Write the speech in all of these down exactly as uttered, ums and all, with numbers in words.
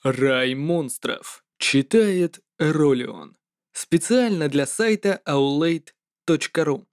Рай монстров. Читает Ролион. Специально для сайта аулейт точка ру.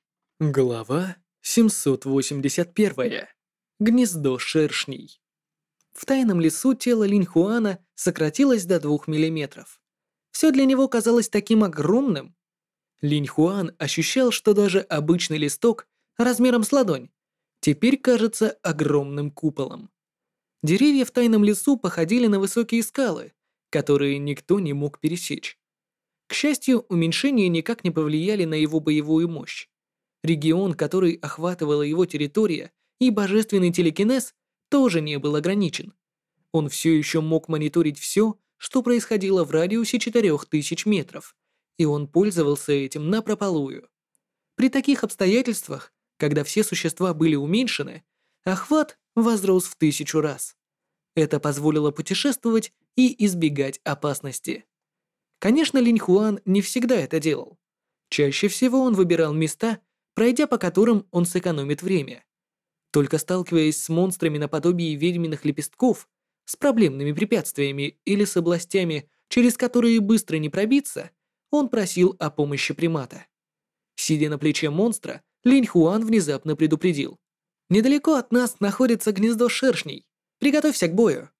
Глава семьсот восемьдесят один. Гнездо шершней. В тайном лесу тело Линьхуана сократилось до двух миллиметров. Все для него казалось таким огромным. Линьхуан ощущал, что даже обычный листок размером с ладонь теперь кажется огромным куполом. Деревья в тайном лесу походили на высокие скалы, которые никто не мог пересечь. К счастью, уменьшения никак не повлияли на его боевую мощь. Регион, который охватывала его территория, и божественный телекинез тоже не был ограничен. Он все еще мог мониторить все, что происходило в радиусе четырёх тысяч метров, и он пользовался этим напропалую. При таких обстоятельствах, когда все существа были уменьшены, охват возрос в тысячу раз. Это позволило путешествовать и избегать опасности. Конечно, Линьхуан не всегда это делал. Чаще всего он выбирал места, пройдя по которым он сэкономит время. Только сталкиваясь с монстрами наподобие ведьминых лепестков, с проблемными препятствиями или с областями, через которые быстро не пробиться, он просил о помощи примата. Сидя на плече монстра, Линьхуан внезапно предупредил: «Недалеко от нас находится гнездо шершней. Приготовься к бою».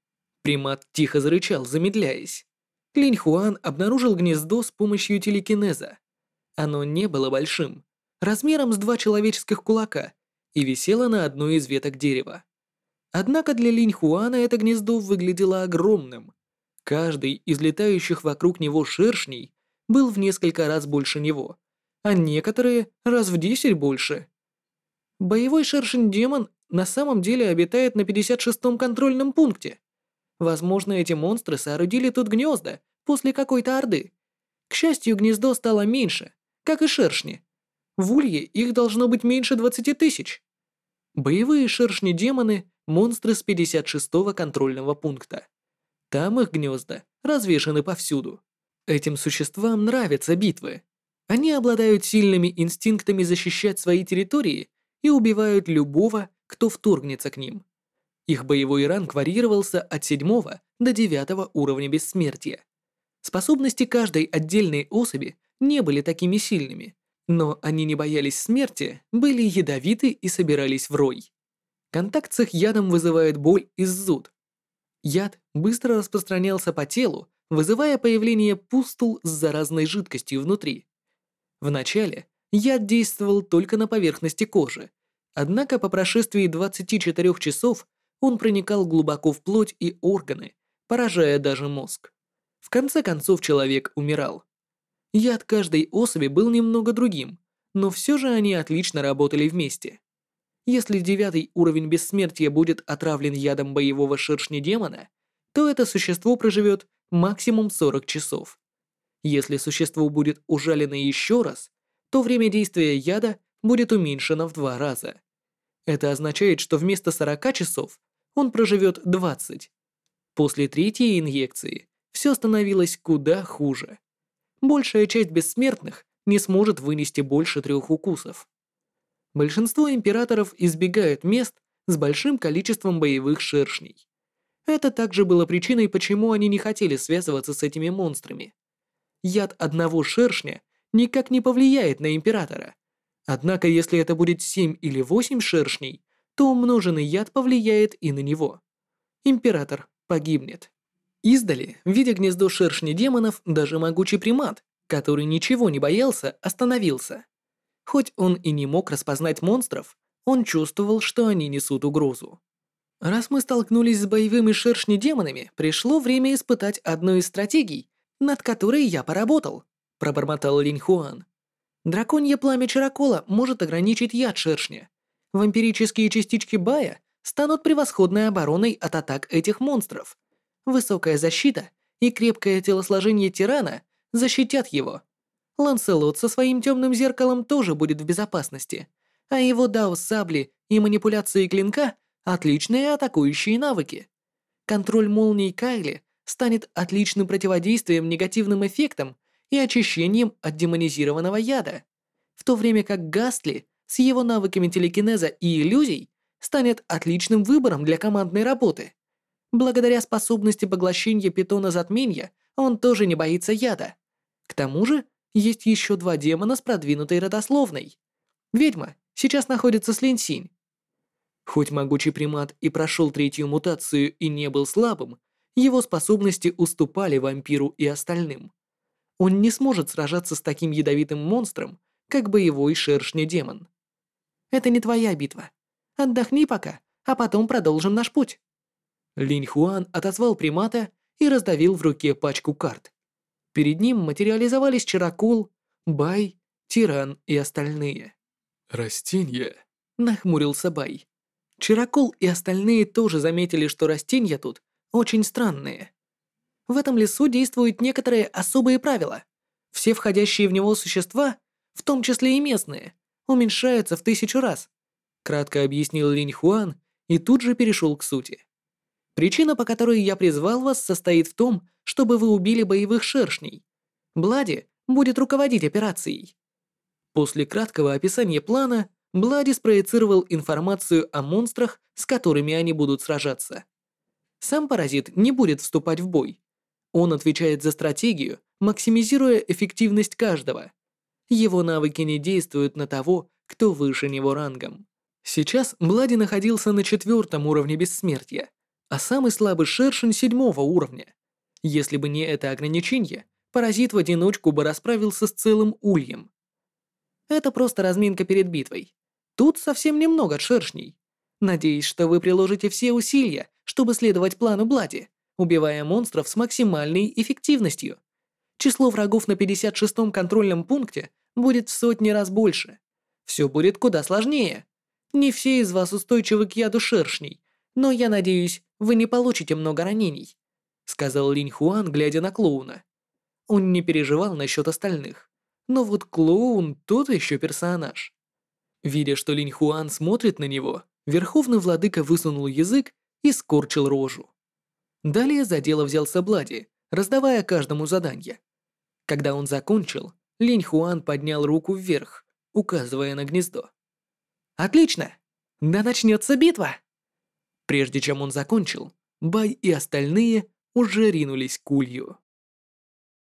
Примат тихо зарычал, замедляясь. Линьхуан обнаружил гнездо с помощью телекинеза. Оно не было большим, размером с два человеческих кулака, и висело на одной из веток дерева. Однако для Линьхуана это гнездо выглядело огромным. Каждый из летающих вокруг него шершней был в несколько раз больше него, а некоторые раз в десять больше. Боевой шершень-демон на самом деле обитает на пятьдесят шестом контрольном пункте. Возможно, эти монстры соорудили тут гнезда после какой-то орды. К счастью, гнездо стало меньше, как и шершни. В улье их должно быть меньше двадцати тысяч. Боевые шершни-демоны – монстры с пятьдесят шестого контрольного пункта. Там их гнезда развешаны повсюду. Этим существам нравятся битвы. Они обладают сильными инстинктами защищать свои территории и убивают любого, кто вторгнется к ним. Их боевой ранг варьировался от седьмого до девятого уровня бессмертия. Способности каждой отдельной особи не были такими сильными, но они не боялись смерти, были ядовиты и собирались в рой. Контакт с их ядом вызывает боль и зуд. Яд быстро распространялся по телу, вызывая появление пустул с заразной жидкостью внутри. Вначале яд действовал только на поверхности кожи, однако по прошествии двадцати четырёх часов он проникал глубоко в плоть и органы, поражая даже мозг. В конце концов человек умирал. Яд каждой особи был немного другим, но все же они отлично работали вместе. Если девятый уровень бессмертия будет отравлен ядом боевого шершня-демона, то это существо проживет максимум сорок часов. Если существо будет ужалено еще раз, то время действия яда будет уменьшено в два раза. Это означает, что вместо сорока часов он проживет двадцать. После третьей инъекции все становилось куда хуже. Большая часть бессмертных не сможет вынести больше трех укусов. Большинство императоров избегают мест с большим количеством боевых шершней. Это также было причиной, почему они не хотели связываться с этими монстрами. Яд одного шершня никак не повлияет на императора. Однако, если это будет семь или восемь шершней, то умноженный яд повлияет и на него. Император погибнет. Издали, видя гнездо шершней демонов, даже могучий примат, который ничего не боялся, остановился. Хоть он и не мог распознать монстров, он чувствовал, что они несут угрозу. Раз мы столкнулись с боевыми шершней-демонами, пришло время испытать одну из стратегий, над которой я поработал, пробормотал Линьхуан. Драконье пламя чарокола может ограничить яд шершня. Вампирические частички Бая станут превосходной обороной от атак этих монстров. Высокая защита и крепкое телосложение тирана защитят его. Ланселот со своим темным зеркалом тоже будет в безопасности, а его дао сабли и манипуляции клинка – отличные атакующие навыки. Контроль молний Кайли станет отличным противодействием негативным эффектам и очищением от демонизированного яда, в то время как Гастли с его навыками телекинеза и иллюзий станет отличным выбором для командной работы. Благодаря способности поглощения питона затмения он тоже не боится яда. К тому же, есть еще два демона с продвинутой родословной. Ведьма сейчас находится с Линсинь. Хоть могучий примат и прошел третью мутацию и не был слабым, его способности уступали вампиру и остальным. Он не сможет сражаться с таким ядовитым монстром, как боевой шершний демон. Это не твоя битва. Отдохни пока, а потом продолжим наш путь. Линь Хуан отозвал примата и раздавил в руке пачку карт. Перед ним материализовались Чаракул, Бай, Тиран и остальные. «Растения», — нахмурился Бай. Чаракул и остальные тоже заметили, что растения тут очень странные. В этом лесу действуют некоторые особые правила. Все входящие в него существа, в том числе и местные, уменьшаются в тысячу раз. Кратко объяснил Линь Хуан и тут же перешел к сути. Причина, по которой я призвал вас, состоит в том, чтобы вы убили боевых шершней. Блади будет руководить операцией. После краткого описания плана, Блади спроецировал информацию о монстрах, с которыми они будут сражаться. Сам паразит не будет вступать в бой. Он отвечает за стратегию, максимизируя эффективность каждого. Его навыки не действуют на того, кто выше него рангом. Сейчас Блади находился на четвертом уровне бессмертия, а самый слабый шершень седьмого уровня. Если бы не это ограничение, паразит в одиночку бы расправился с целым ульем. Это просто разминка перед битвой. Тут совсем немного шершней. Надеюсь, что вы приложите все усилия, чтобы следовать плану Блади, убивая монстров с максимальной эффективностью. Число врагов на пятьдесят шестом контрольном пункте будет в сотни раз больше. Все будет куда сложнее. Не все из вас устойчивы к яду шершней, но я надеюсь, вы не получите много ранений», — сказал Линь Хуан, глядя на клоуна. Он не переживал насчет остальных, но вот клоун тот еще персонаж. Видя, что Линь Хуан смотрит на него, Верховный Владыка высунул язык и скорчил рожу. Далее за дело взялся Блади, раздавая каждому задание. Когда он закончил, Линь Хуан поднял руку вверх, указывая на гнездо. «Отлично! Да начнется битва!» Прежде чем он закончил, Бай и остальные уже ринулись к улью.